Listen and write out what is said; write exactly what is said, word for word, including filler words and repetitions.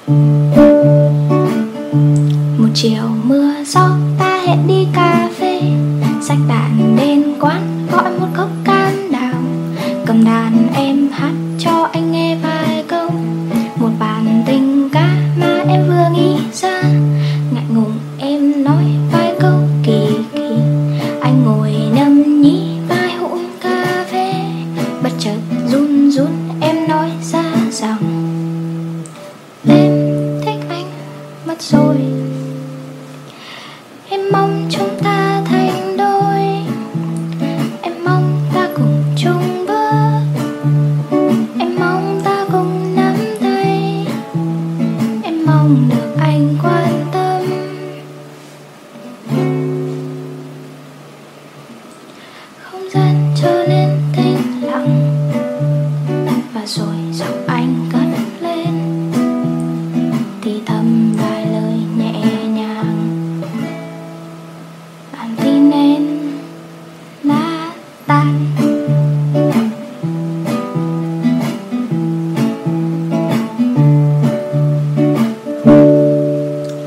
Một chiều mưa gió ta hẹn đi cà phê, xách đàn đến quán gọi một cốc cam đào, cầm đàn em hát cho anh nghe vài câu, một bản tình ca mà em vừa nghĩ ra. Ngại ngùng em nói vài câu kỳ kỳ, anh ngồi nhâm nhí vài hũ cà phê, bất chợt run run em nói ra rằng em thích anh mất rồi. Em mong chúng ta thành đôi, em mong ta cùng chung bước, em mong ta cùng nắm tay, em mong được anh quan tâm. Không gian trở nên tĩnh lặng, và rồi giọng anh cất lên thì thầm vài lời nhẹ nhàng. Bản tin em đã tan.